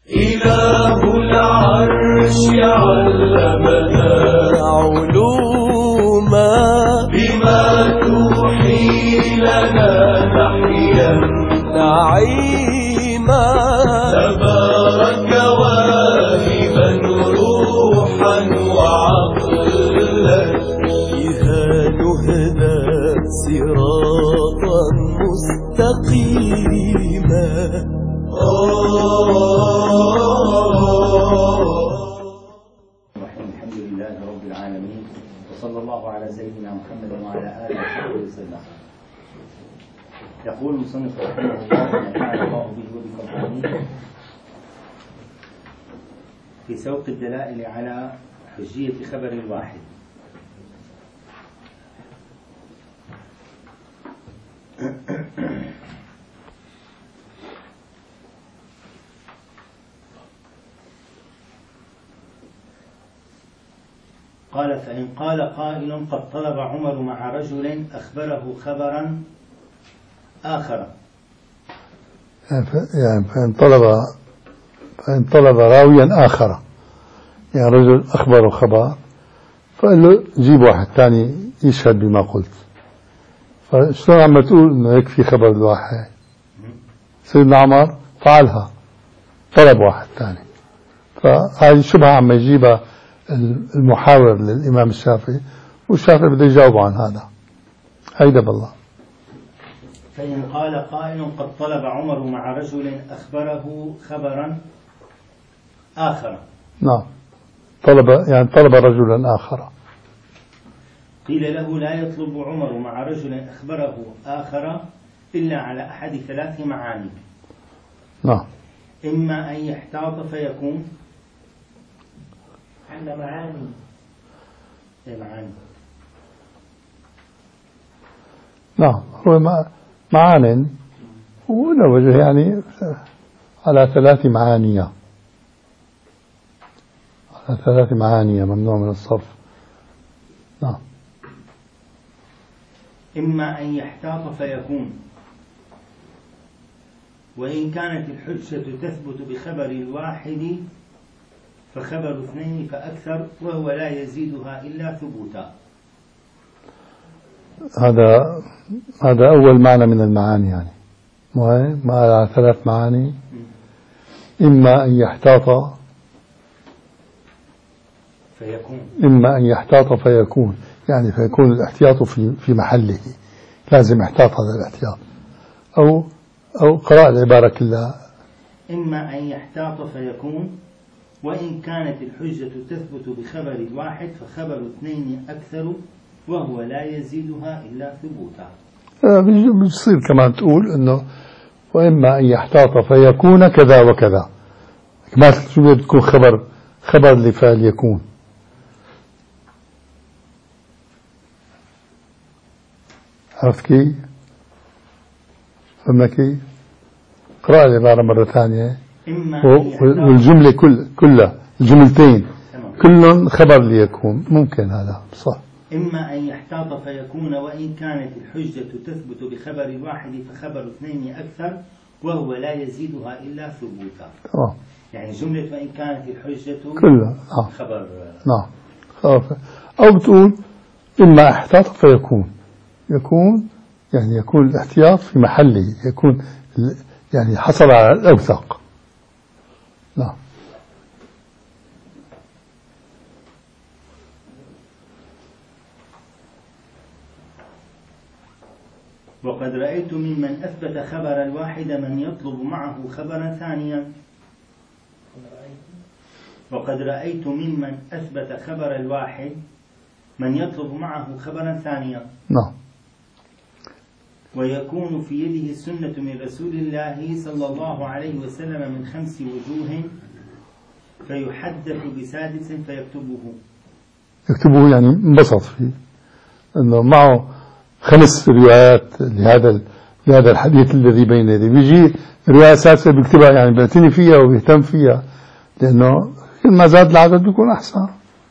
إله العرش علمنا علوما بما توحي لنا نحيا نعيما تبارك واهبا روحا وعقلا بها نهدى صراطا مستقيما. الحمد لله رب العالمين، وصلى الله على سيدنا محمد وعلى آله وصحبه وسلم. يقول المصنف رحمه الله ونفعنا الله به وبكم آمين في سوق الدلائل على حجية خبر الواحد. قال: فإن قال قائل قد طلب عمر مع رجل أخبره خبرا آخر، يعني فإن طلب راويا آخر، يعني رجل أخبره خبر فقال له جيب واحد ثاني يشهد بما قلت. فشلون عم تقول إنه يكفي خبر الواحد؟ سيدنا عمر فعلها، طلب واحد ثاني. فهذه شبهة عم يجيبها المحاور للإمام الشافعي، والشافعي بده يجاوب عن هذا. هيدا بالله. فإن قال قائل قد طلب عمر مع رجل أخبره خبرا آخر. نعم، طلب رجلا آخر. قيل له: لا يطلب عمر مع رجل أخبره آخر إلا على أحد ثلاث معاني. نعم. إما أن يحتاط فيكون عند معاني. نعم، هو معان وله وجه، يعني على ثلاث معاني ممنوع من الصرف. نعم. إما أن يحتاط فيكون، وإن كانت الحجة تثبت بخبر الواحد فخبر اثنين فأكثر، وهو لا يزيدها إلا ثبوتا. هذا أول معنى من المعاني، يعني ما على ثلاث معاني. إما أن يحتاط فيكون، يعني فيكون الاحتياط في محله، لازم يحتاط هذا الاحتياط. أو قراءة العبارة كلها: إما أن يحتاط فيكون، وإن كانت الحجة تثبت بخبر الواحد فخبر اثنين أكثر، وهو لا يزيدها إلا ثبوتا. بيصير كمان تقول إنه وإما أن يحتاط فيكون كذا وكذا، ما تكون خبر لفعل يكون. عرفت كيف؟ فهمنا كيف؟ قرأ العبارة مرة ثانية. والجملة كلها الجملتين كلهم خبر ليكون، ممكن هذا صح. إما أن يحتاط فيكون، وإن كانت الحجة تثبت بخبر الواحد فخبر اثنين أكثر، وهو لا يزيدها إلا ثبوتا. يعني جملة وإن كانت الحجة كلها خبر. نعم. أو بتقول إما احتاط فيكون، يعني يكون الاحتياط في محله، يكون يعني حصل على الأوثق. نعم. وقد رأيت ممن أثبت خبر الواحد من يطلب معه خبرا ثانيا. وقد رأيت ممن أثبت خبر الواحد من يطلب معه خبرا ثانيا. نعم. ويكون في يده السنة من رسول الله صلى الله عليه وسلم من 5 وجوه، فيحدث بسادس فيكتبه. يعني انبسط فيه أنه معه 5 روايات لهذا الحديث الذي بين يديه، بيجي رواية سادسة بيكتبها، يعني بيعتني فيها وبيهتم فيها، لأنه كل ما زاد العدد بيكون أحسن.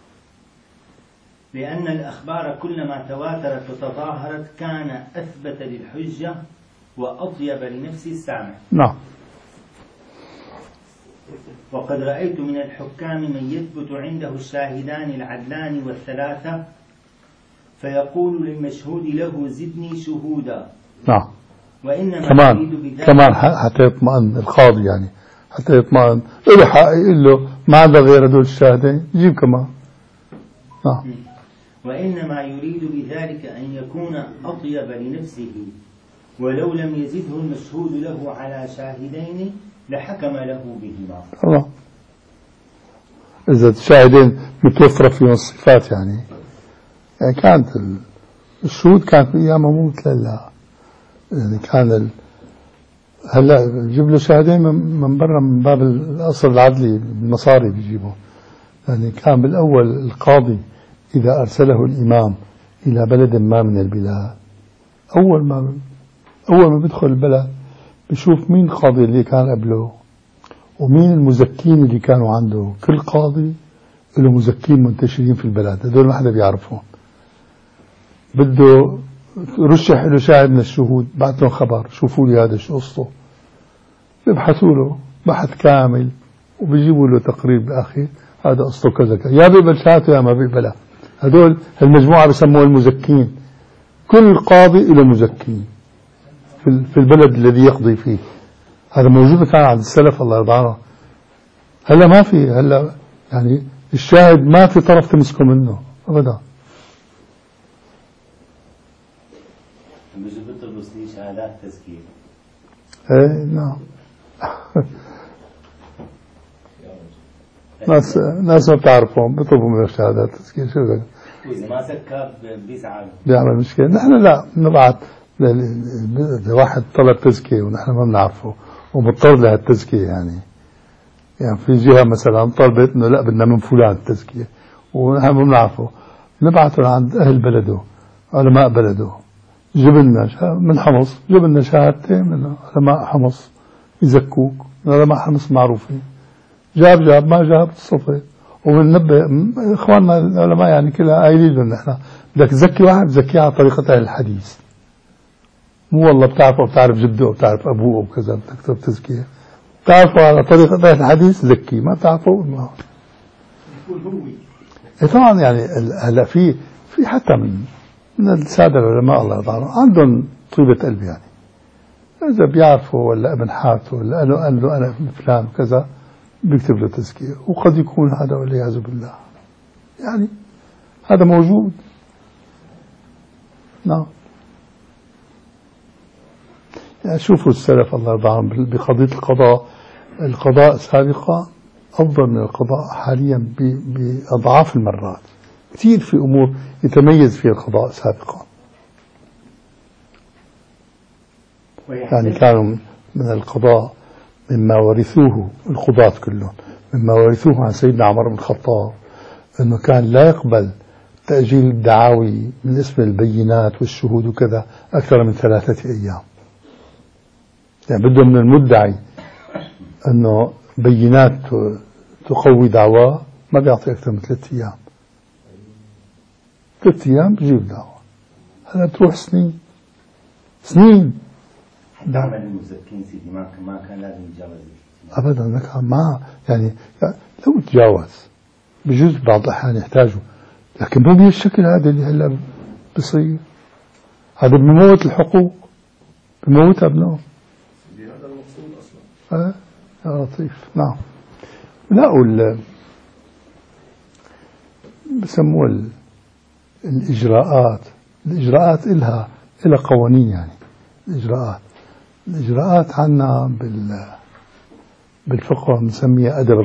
لأن الأخبار كلما تواترت وتظاهرت كان أثبت للحجة وأطيب لنفس السامع. نعم. وقد رأيت من الحكام من يثبت عنده الشاهدان العدلان والثلاثة فيقول للمشهود له زدني شهودا. نعم. وإنما كمان حتى يطمئن القاضي، يعني حتى يطمئن له حق يقول له ما عندك غير هدول الشاهدين جيب كمان. نعم. وإنما يريد بذلك أن يكون أطيب لنفسه، ولو لم يزده المشهود له على شاهدين لحكم له بهما. الله، إذا الشاهدين متوفرة فيهم الصفات يعني كانت الشهود كانت في أيامها مو مثل هلا، يعني كان هلا بجيب له شاهدين من برا من باب الأصل العدلي المصاري بيجيبه. يعني كان بالأول القاضي إذا أرسله الإمام إلى بلد ما من البلاد، أول ما بيدخل البلد بيشوف مين القاضي اللي كان قبله ومين المزكين اللي كانوا عنده. كل قاضي له مزكين منتشرين في البلد، هذول ما حدا بيعرفهم. بده رشح له شاهد من الشهود، بعت لهم خبر شوفوا لي هذا شو قصته، بيبحثوا له بحث كامل وبيجيبوا له تقرير بالأخير هذا قصته كذا كذا، يا بيقبل شهادته يا ما بيقبلها. هذول المجموعة بسموها المزكين. كل قاضي له مزكين في البلد الذي يقضي فيه. هذا موجود كان عند السلف الله يرضى عنه. هلا ما في، هلا يعني الشاهد ما في طرف تمسكه منه أبدا. بيجوا بيطلبوا شهادات تزكية. ايه نعم. ناس ما بتعرفهم بيطلبوا من الشهادات تزكية. شو ذا؟ وإذا ما زكى بيزعل. بيعمل مشكلة. نحن لا نبعث لواحد طلب تزكية ونحن ما بنعرفه ومضطر لها التزكية. يعني في جهة مثلا طلبت انه لا بدنا من فلان التزكية ونحن ما بنعرفه، نبعثه عند أهل بلده علماء بلده، جبلنا من حمص، جبلنا شهادتين من علماء حمص يزكوك. علماء حمص معروفين، جاب ما جاب الصفة. وبننبه اخواننا العلماء يعني كلها قايلين لنا نحن بدك تزكي واحد زكيه على طريقة أهل الحديث، مو والله بتعرفه بتعرف جده وبتعرف أبوه وكذا بدك تكتب تزكية. بتعرفه على طريقة أهل الحديث زكي، ما بتعرفه ما طبعا. يعني هلا في حتى من السادة العلماء الله يرضى عنهم عندهم طيبة قلب، يعني إذا بيعرفوا ولا ابن حاته ولا قال له أنا ابن فلان كذا بيكتب له تزكية. وقد يكون هذا والعياذ بالله، يعني هذا موجود. نعم. يعني شوفوا السلف الله يرضى عنهم بقضية القضاء سابقا أفضل من القضاء حاليا بأضعاف المرات. كثير في أمور يتميز فيها القضاء سابقا. يعني كانوا من القضاء مما ورثوه القضاة كلهم، مما ورثوه عن سيدنا عمر بن الخطاب أنه كان لا يقبل تأجيل الدعاوي من اسم البينات والشهود وكذا أكثر من 3 أيام. يعني بده من المدعي أنه بينات تقوي دعواه ما بيعطي أكثر من 3 أيام. 3 أيام بجيب دعوة. هلا بتروح سنين. دعم المزكين سيدي ما كان لازم يتجاوز أبدا. ما يعني لو تجاوز بجوز بعض الأحيان يحتاجوا، لكن مو بهالشكل هذا اللي هلا بصير. هذا بموت الحقوق، بموت أبنائهم. هذا المقصود أصلا. يا لطيف. نعم. لا بسموه الإجراءات إلها قوانين. يعني الإجراءات عنا بالفقه نسميها أدب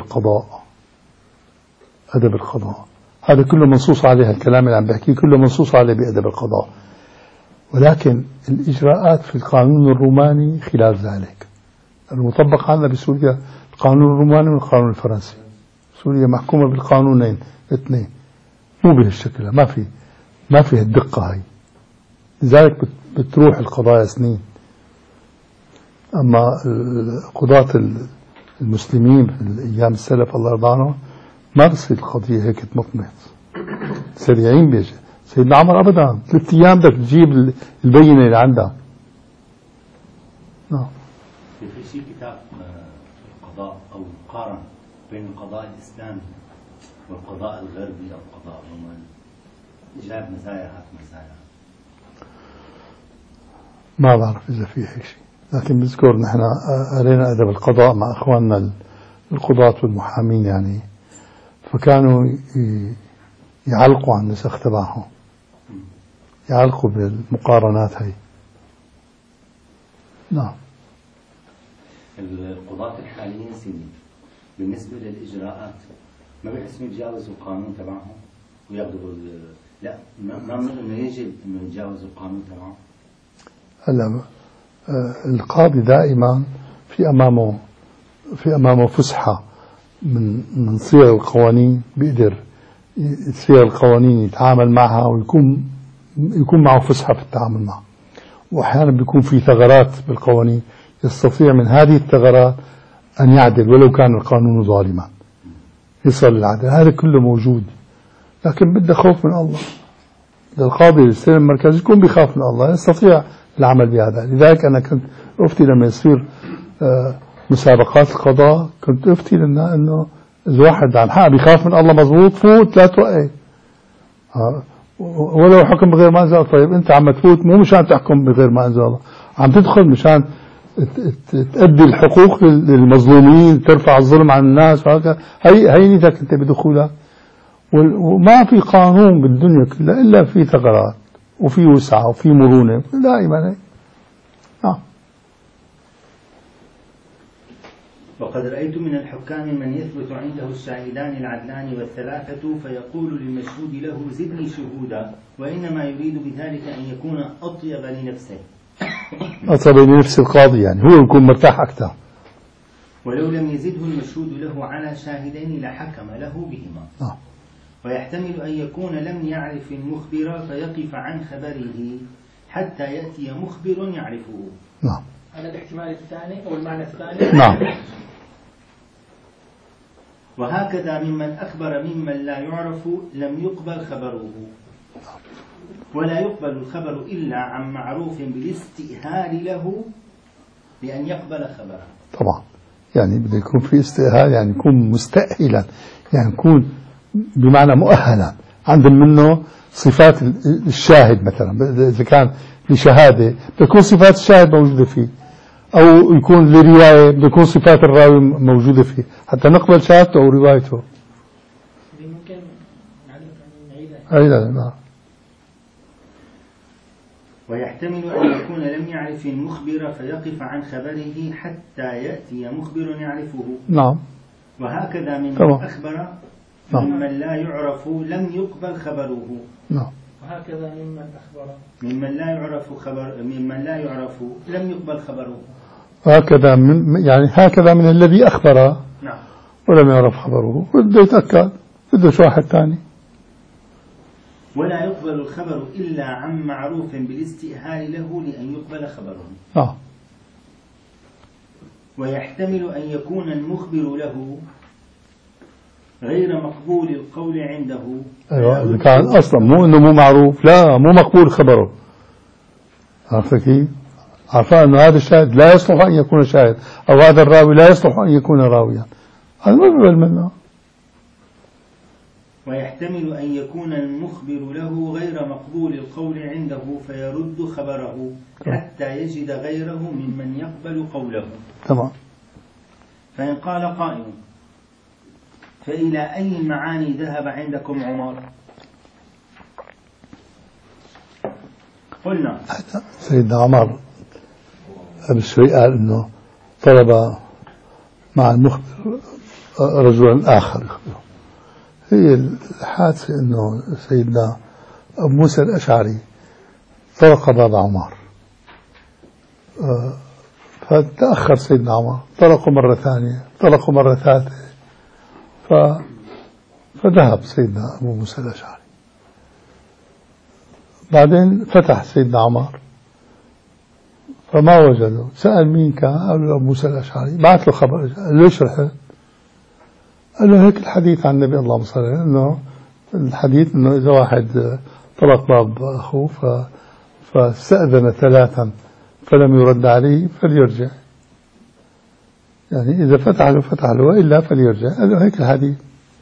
القضاء. هذا كله منصوص عليه، الكلام اللي عم بحكيه كله منصوص عليه بأدب القضاء. ولكن الإجراءات في القانون الروماني خلاف ذلك. المطبق عندنا بسوريا القانون الروماني والقانون الفرنسي. سوريا محكومة بالقانونين 2، مو بهالشكل، ما في الدقة هاي. لذلك بتروح القضايا سنين. أما قضاة المسلمين في الأيام السلف الله يرضى عنهم ما بصير القضية هيك تمطمط، سريعين بيجي. سيدنا عمر أبدا 3 أيام بدك تجيب البينة اللي عندها. نعم. في شيء كتاب القضاء أو القارن بين القضاء الإسلامي والقضاء الغربي أو قضاء عمان جاب مزايا هات مزايا؟ ما بعرف إذا في هيك شيء، لكن بذكر نحن قرينا أدب القضاء مع إخواننا القضاة والمحامين يعني، فكانوا يعلقوا عن النسخ تبعهم، يعلقوا بالمقارنات هي. نعم. القضاة الحاليين سيدي بالنسبة للإجراءات ما بيحسوا يتجاوزوا القانون تبعهم وياخذوا لا ما إنه يجب إنه يتجاوزوا القانون تبعهم؟ هلا القاضي دائما في أمامه فسحة من صيغ القوانين، بيقدر صيغ القوانين يتعامل معها ويكون معه فسحة في التعامل معها، وأحيانا بيكون في ثغرات بالقوانين يستطيع من هذه الثغرات أن يعدل ولو كان القانون ظالما، يصل للعدل. هذا كله موجود، لكن بده خوف من الله. القاضي السلم المركزي يكون بيخاف من الله، يستطيع العمل بهذا. لذلك أنا كنت أفتي لما يصير مسابقات القضاء، كنت أفتي لنا أنه إذا واحد عن حق بيخاف من الله مضبوط فوت لا توقف، ولو حكم بغير ما أنزل. طيب أنت عم تفوت مو مشان تحكم بغير ما أنزل الله، عم تدخل مشان تؤدي الحقوق للمظلومين، ترفع الظلم عن الناس، وهكذا. هي نيتك أنت بدخولك. وما في قانون بالدنيا كلها إلا في ثغرات وفي وسعة وفي مرونة دائما. وقد رأيت من الحكام من يثبت عنده الشاهدان العدلان والثلاثة فيقول للمشهود له زدني شهودا، وإنما يريد بذلك أن يكون أطيب لنفسه. أطيب لنفس القاضي يعني هو يكون مرتاح أكثر. ولو لم يزده المشهود له على شاهدين لحكم له بهما. ويحتمل أن يكون لم يعرف المخبر فيقف عن خبره حتى يأتي مخبر يعرفه. نعم. هذا الاحتمال الثاني أو المعنى الثاني. نعم. وهكذا ممن أخبر ممن لا يعرف لم يقبل خبره، ولا يقبل الخبر إلا عن معروف بالاستئهال له لأن يقبل خبره. طبعا يعني بده يكون في استئهال، يعني يكون مستأهلا، يعني يكون بمعنى مؤهلا، عندهم منه صفات الشاهد مثلا. إذا كان لشهادة بتكون صفات الشاهد موجودة فيه، أو يكون لرواية بتكون صفات الراوي موجودة فيه حتى نقبل شهادته أو روايته. ممكن نعيدها. نعم. ويحتمل أن يكون لم يعرف المخبر فيقف عن خبره حتى يأتي مخبر يعرفه. نعم. وهكذا من أخبر ممن لا يعرف لم يقبل خبره. نعم. وهكذا ممن أخبر ممن لا يعرف لم يقبل خبره. هكذا يعني هكذا من الذي أخبر نعم ولم يعرف خبره، بده يتأكد، بده شو واحد ثاني. ولا يقبل الخبر إلا عن معروف بالاستئهال له لأن يقبل خبره. ويحتمل أن يكون المخبر له غير مقبول القول عنده. أيوة، إذا كان أصلا مو إنه مو معروف، لا مو مقبول خبره. عرفت كيف؟ عرفان إنه هذا الشاهد لا يصلح أن يكون شاهد، أو هذا الراوي لا يصلح أن يكون راويا، هذا ما بيقبل منه. ويحتمل أن يكون المخبر له غير مقبول القول عنده فيرد خبره حتى يجد غيره ممن يقبل قوله. تمام. فإن قال قائل فإلى أي المعاني ذهب عندكم عمر؟ قلنا سيدنا عمر قبل شوي قال إنه طلب مع المخبر رجلا آخر يخبره. هي الحادثة إنه سيدنا أبو موسى الأشعري طرق باب عمر، فتأخر سيدنا عمر، طرقوا مرة ثانية، طرقوا مرة ثالثة، فذهب سيدنا أبو موسى الأشعري. بعدين فتح سيدنا عمر فما وجده، سأل مين كان؟ قال له أبو موسى الأشعري. بعث له خبر، قال له ليش رحت؟ قال له هيك الحديث عن النبي اللهم صل عليه، إنه الحديث إنه إذا واحد طرق باب أخوه فاستأذن 3 فلم يرد عليه فليرجع. يعني إذا فتح له وإلا فليرجع. قال له هيك الحديث.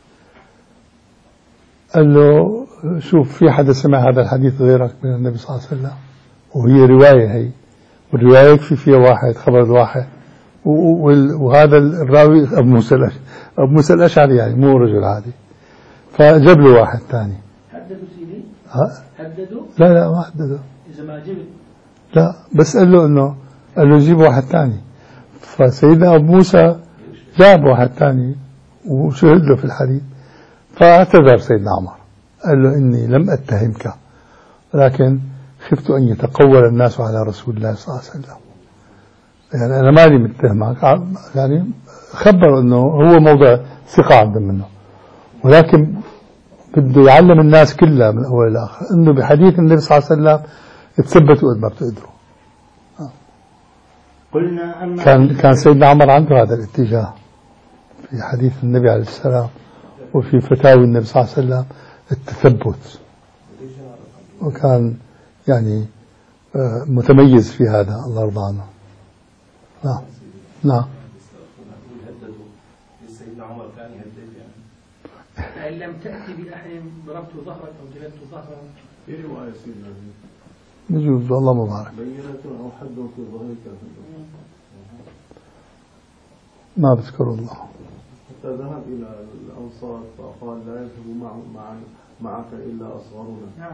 قال له شوف في حدا سمع هذا الحديث غيرك من النبي صلى الله عليه وسلم، وهي رواية هي، والرواية يكفي فيها واحد، خبر واحد، وهذا الراوي أبو موسى الأشعري يعني مو رجل عادي. فجاب له واحد ثاني. حددوا سيدي؟ حددوا؟ لا ما حددوا. إذا ما جبت لا بس قال له جيب واحد ثاني. فسيدنا أبو موسى جاب واحد ثاني وشهد له في الحديث. فاعتذر سيدنا عمر قال له إني لم أتهمك، لكن خفت أن يتقول الناس على رسول الله صلى الله عليه وسلم. يعني أنا مالي متهمك، يعني خبر أنه هو موضع ثقة عنده منه، ولكن بده يعلم الناس كلها من أول لآخر أنه بحديث النبي صلى الله عليه وسلم تثبتوا قد ما بتقدروا. قلنا أما كان سيدنا عمر عنده هذا الاتجاه في حديث النبي عليه السلام وفي فتاوي النبي صلى الله عليه وسلم التثبت، وكان يعني متميز في هذا، الله يرضى عنه. نعم سيدنا عمر كان يهدد يعني فإن لم تأتي بأحد ضربت ظهرك أو جلدت ظهرك. في رواية سيدنا يجوز، الله مبارك. بينة أو حد في ظهرك ما بذكر الله. حتى ذهب إلى الأنصار فقال لا يذهب معك إلا أصغرنا.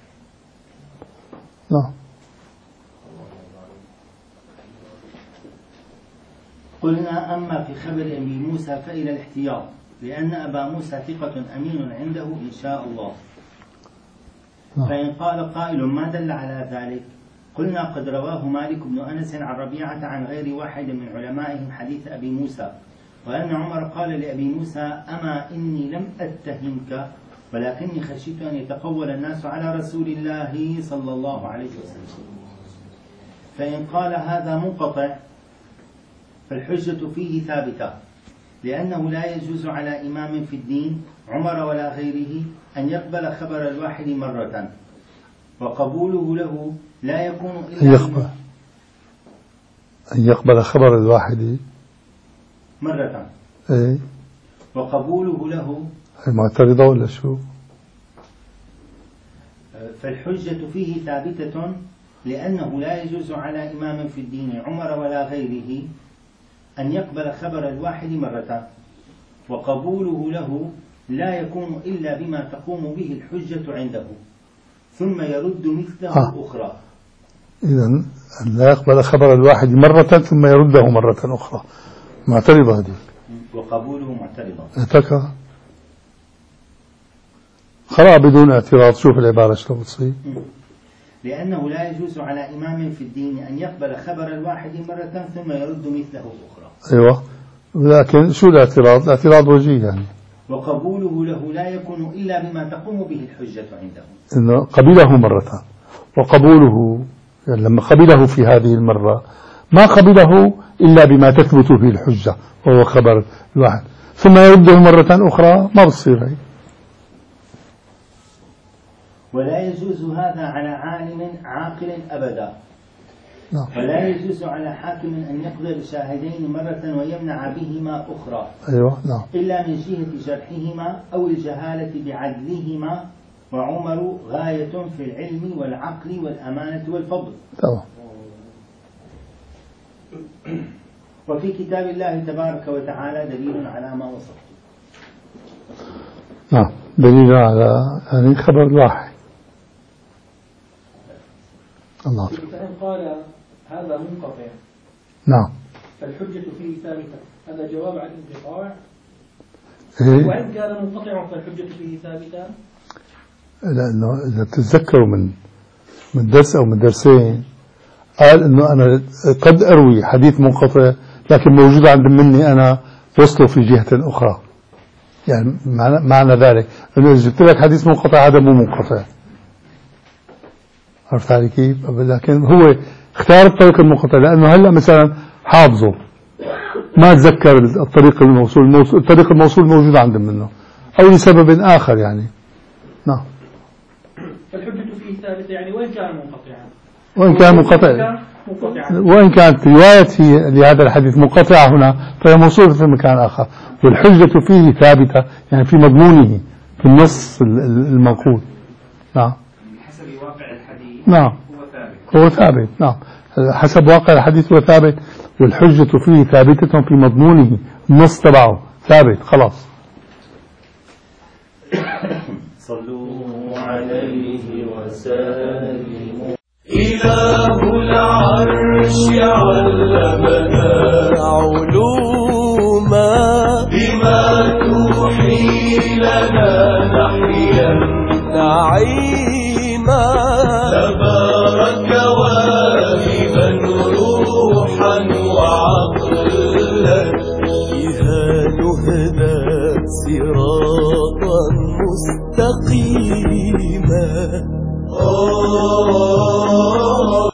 نعم. قلنا أما في خبر أبي موسى فإلى الاحتياط، لأن أبا موسى ثقة أمين عنده إن شاء الله. فإن قال قائل ما دل على ذلك؟ قلنا قد رواه مالك بن أنس عن ربيعة عن غير واحد من علمائهم حديث أبي موسى، وأن عمر قال لأبي موسى أما إني لم أتهمك ولكني خشيت أن يتقول الناس على رسول الله صلى الله عليه وسلم. فإن قال هذا منقطع فالحجة فيه ثابتة، لأنه لا يجوز على إمام في الدين عمر ولا غيره أن يقبل خبر الواحد مرة، وقبوله له لا يكون إلا أن يقبل خبر الواحد مرة. إيه؟ وقبوله له معترضة ولا شو؟ فالحجة فيه ثابتة، لأنه لا يجوز على إمام في الدين عمر ولا غيره أن يقبل خبر الواحد مرة، وقبوله له لا يكون إلا بما تقوم به الحجة عنده، ثم يرد مثله أخرى. إذن لا يقبل خبر الواحد مرة ثم يرده مرة أخرى، معترضة هذه. وقبوله معترضة. اتكى خلاص بدون اعتراض. شوف العبارة شلون بتصير. لأنه لا يجوز على إمام في الدين أن يقبل خبر الواحد مرة ثم يرد مثله أخرى. أيوة، لكن شو الاعتراض؟ الاعتراض وجيه يعني. وقبوله له لا يكون إلا بما تقوم به الحجة عنده. إنه قبله مرة، وقبوله يعني لما قبله في هذه المرة ما قبله إلا بما تثبت به الحجة وهو خبر الواحد، ثم يرده مرة أخرى ما بتصير هي. ولا يجوز هذا على عالم عاقل أبدا. ولا يجوز على حاكم أن يقبل شاهدين مرة ويمنع بهما أخرى. أيوة. إلا من جهة جرحهما أو الجهالة بعدلهما، وعمر غاية في العلم والعقل والأمانة والفضل. وفي كتاب الله تبارك وتعالى دليل على ما وصفت. دليل على يعني خبر الواحد. الله. فإن قال هذا منقطع فالحجة فيه ثابتة، هذا جواب عن الانقطاع. وإن كان منقطعا فالحجة فيه ثابتة، لأنه إذا تتذكروا من درس أو من درسين قال إنه أنا قد أروي حديث منقطع لكن موجود عند مني أنا وصله في جهة أخرى. يعني معنى ذلك إنه إذا جبت لك حديث منقطع هذا مو منقطع. عرفت علي كيف؟ لكن هو اختار الطريق المنقطع لأنه هلأ مثلا حافظه ما تذكر الطريق الموصول، الطريق الموصول موجود عند منه أو لسبب آخر يعني. فالحجة فيه ثابتة يعني وإن كان منقطعا. وإن كان منقطع وإن كانت رواية لهذا الحديث منقطعة هنا فهي موصولة في مكان آخر، والحجة فيه ثابتة يعني في مضمونه في النص المنقول. نعم حسب واقع الحديث. نعم هو ثابت. نعم حسب واقع الحديث هو ثابت، والحجة فيه ثابتة في مضمونه، النص تبعه ثابت خلاص. صلوا عليه وسلموا. إله العرش علمنا علوما بما توحي لنا نحيا نعيما، تبارك واهبا روحا وعقلا، بها نهدى صراطا مستقيما.